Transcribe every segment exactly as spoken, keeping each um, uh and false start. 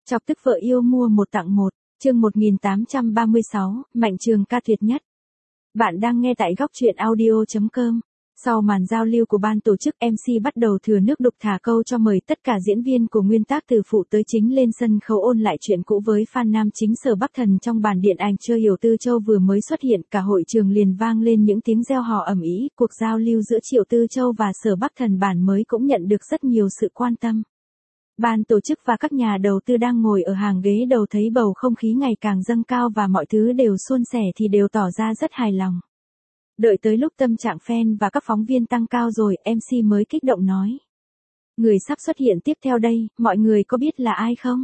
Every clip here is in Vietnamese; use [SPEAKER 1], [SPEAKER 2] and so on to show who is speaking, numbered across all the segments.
[SPEAKER 1] Chọc tức vợ yêu mua một tặng một, chương một nghìn tám trăm ba mươi sáu, Mạnh Trường ca tuyệt nhất. Bạn đang nghe tại góc truyện audio chấm com. Sau màn giao lưu của ban tổ chức, em xê bắt đầu thừa nước đục thả câu cho mời tất cả diễn viên của nguyên tác từ phụ tới chính lên sân khấu ôn lại chuyện cũ với fan nam chính Sở Bắc Thần trong bản điện ảnh Chưa Hiểu Tư Châu vừa mới xuất hiện, cả hội trường liền vang lên những tiếng reo hò ầm ĩ. Cuộc giao lưu giữa Triệu Tư Châu và Sở Bắc Thần bản mới cũng nhận được rất nhiều sự quan tâm. Ban tổ chức và các nhà đầu tư đang ngồi ở hàng ghế đầu thấy bầu không khí ngày càng dâng cao và mọi thứ đều suôn sẻ thì đều tỏ ra rất hài lòng. Đợi tới lúc tâm trạng fan và các phóng viên tăng cao rồi, em xê mới kích động nói. Người sắp xuất hiện tiếp theo đây, mọi người có biết là ai không?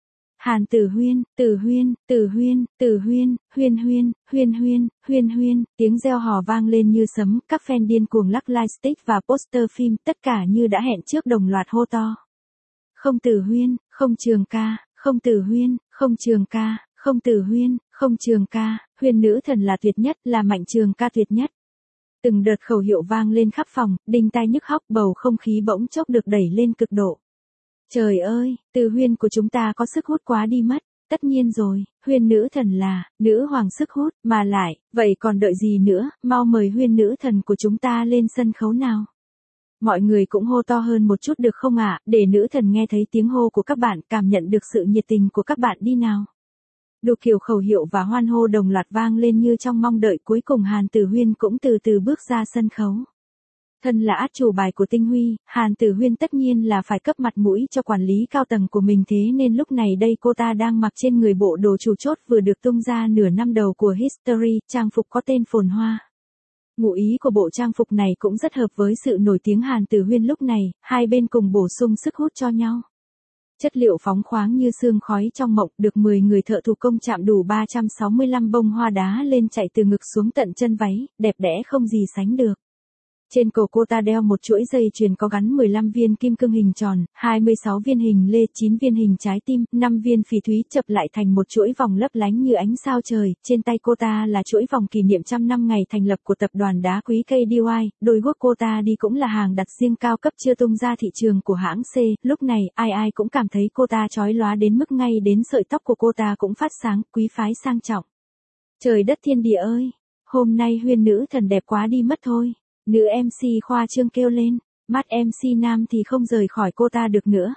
[SPEAKER 1] Hàn Tử Huyên, Tử Huyên, Tử Huyên, Tử Huyên, Huyên Huyên, Huyên Huyên, Huyên Huyên, tiếng reo hò vang lên như sấm, các fan điên cuồng lắc lightstick và poster phim, tất cả như đã hẹn trước đồng loạt hô to. Không Tử Huyên, không Trường ca, không Tử Huyên, không Trường ca, không Tử Huyên, không Trường ca, Huyên nữ thần là tuyệt nhất, là Mạnh Trường ca tuyệt nhất. Từng đợt khẩu hiệu vang lên khắp phòng, đinh tai nhức óc, bầu không khí bỗng chốc được đẩy lên cực độ. Trời ơi, Tử Huyên của chúng ta có sức hút quá đi mất, tất nhiên rồi, Huyên nữ thần là, nữ hoàng sức hút, mà lại, vậy còn đợi gì nữa, mau mời Huyên nữ thần của chúng ta lên sân khấu nào. Mọi người cũng hô to hơn một chút được không ạ, à, để nữ thần nghe thấy tiếng hô của các bạn, cảm nhận được sự nhiệt tình của các bạn đi nào. Đủ kiểu khẩu hiệu và hoan hô đồng loạt vang lên như trong mong đợi, cuối cùng Hàn Tử Huyên cũng từ từ bước ra sân khấu. Thân là át chủ bài của Tinh Huy, Hàn Tử Huyên tất nhiên là phải cấp mặt mũi cho quản lý cao tầng của mình, thế nên lúc này đây cô ta đang mặc trên người bộ đồ chủ chốt vừa được tung ra nửa năm đầu của History, trang phục có tên Phồn Hoa. Ngụ ý của bộ trang phục này cũng rất hợp với sự nổi tiếng Hàn Tử Huyên lúc này, hai bên cùng bổ sung sức hút cho nhau. Chất liệu phóng khoáng như sương khói trong mộng, được mười người thợ thủ công chạm đủ ba trăm sáu mươi lăm bông hoa đá lên chạy từ ngực xuống tận chân váy, đẹp đẽ không gì sánh được. Trên cổ cô ta đeo một chuỗi dây chuyền có gắn mười lăm viên kim cương hình tròn, hai mươi sáu viên hình lê, chín viên hình trái tim, năm viên phỉ thúy chập lại thành một chuỗi vòng lấp lánh như ánh sao trời. Trên tay cô ta là chuỗi vòng kỷ niệm trăm năm ngày thành lập của tập đoàn đá quý ca đê i, đôi guốc cô ta đi cũng là hàng đặt riêng cao cấp chưa tung ra thị trường của hãng C. Lúc này, ai ai cũng cảm thấy cô ta chói lóa đến mức ngay đến sợi tóc của cô ta cũng phát sáng, quý phái sang trọng. Trời đất thiên địa ơi! Hôm nay Huyên nữ thần đẹp quá đi mất thôi. Nữ em xê khoa trương kêu lên, mắt em xê nam thì không rời khỏi cô ta được nữa.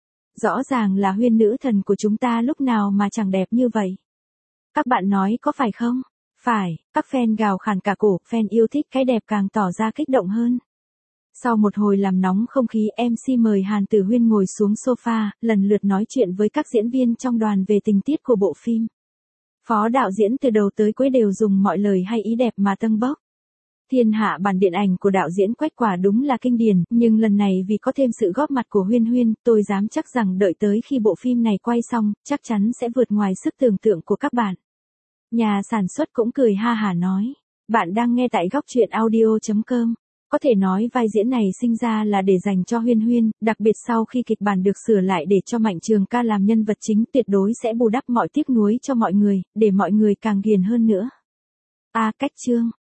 [SPEAKER 1] Rõ ràng là Huyên nữ thần của chúng ta lúc nào mà chẳng đẹp như vậy. Các bạn nói có phải không? Phải, các fan gào khàn cả cổ, fan yêu thích cái đẹp càng tỏ ra kích động hơn. Sau một hồi làm nóng không khí, em xê mời Hàn Tử Huyên ngồi xuống sofa, lần lượt nói chuyện với các diễn viên trong đoàn về tình tiết của bộ phim. Phó đạo diễn từ đầu tới cuối đều dùng mọi lời hay ý đẹp mà tâng bốc. Thiên hạ bản điện ảnh của đạo diễn Quách quả đúng là kinh điển, nhưng lần này vì có thêm sự góp mặt của Huyên Huyên, tôi dám chắc rằng đợi tới khi bộ phim này quay xong, chắc chắn sẽ vượt ngoài sức tưởng tượng của các bạn. Nhà sản xuất cũng cười ha hả nói, bạn đang nghe tại góc truyện audio chấm com. Có thể nói vai diễn này sinh ra là để dành cho Huyên Huyên, đặc biệt sau khi kịch bản được sửa lại để cho Mạnh Trường ca làm nhân vật chính, tuyệt đối sẽ bù đắp mọi tiếc nuối cho mọi người, để mọi người càng ghiền hơn nữa. A cách chương,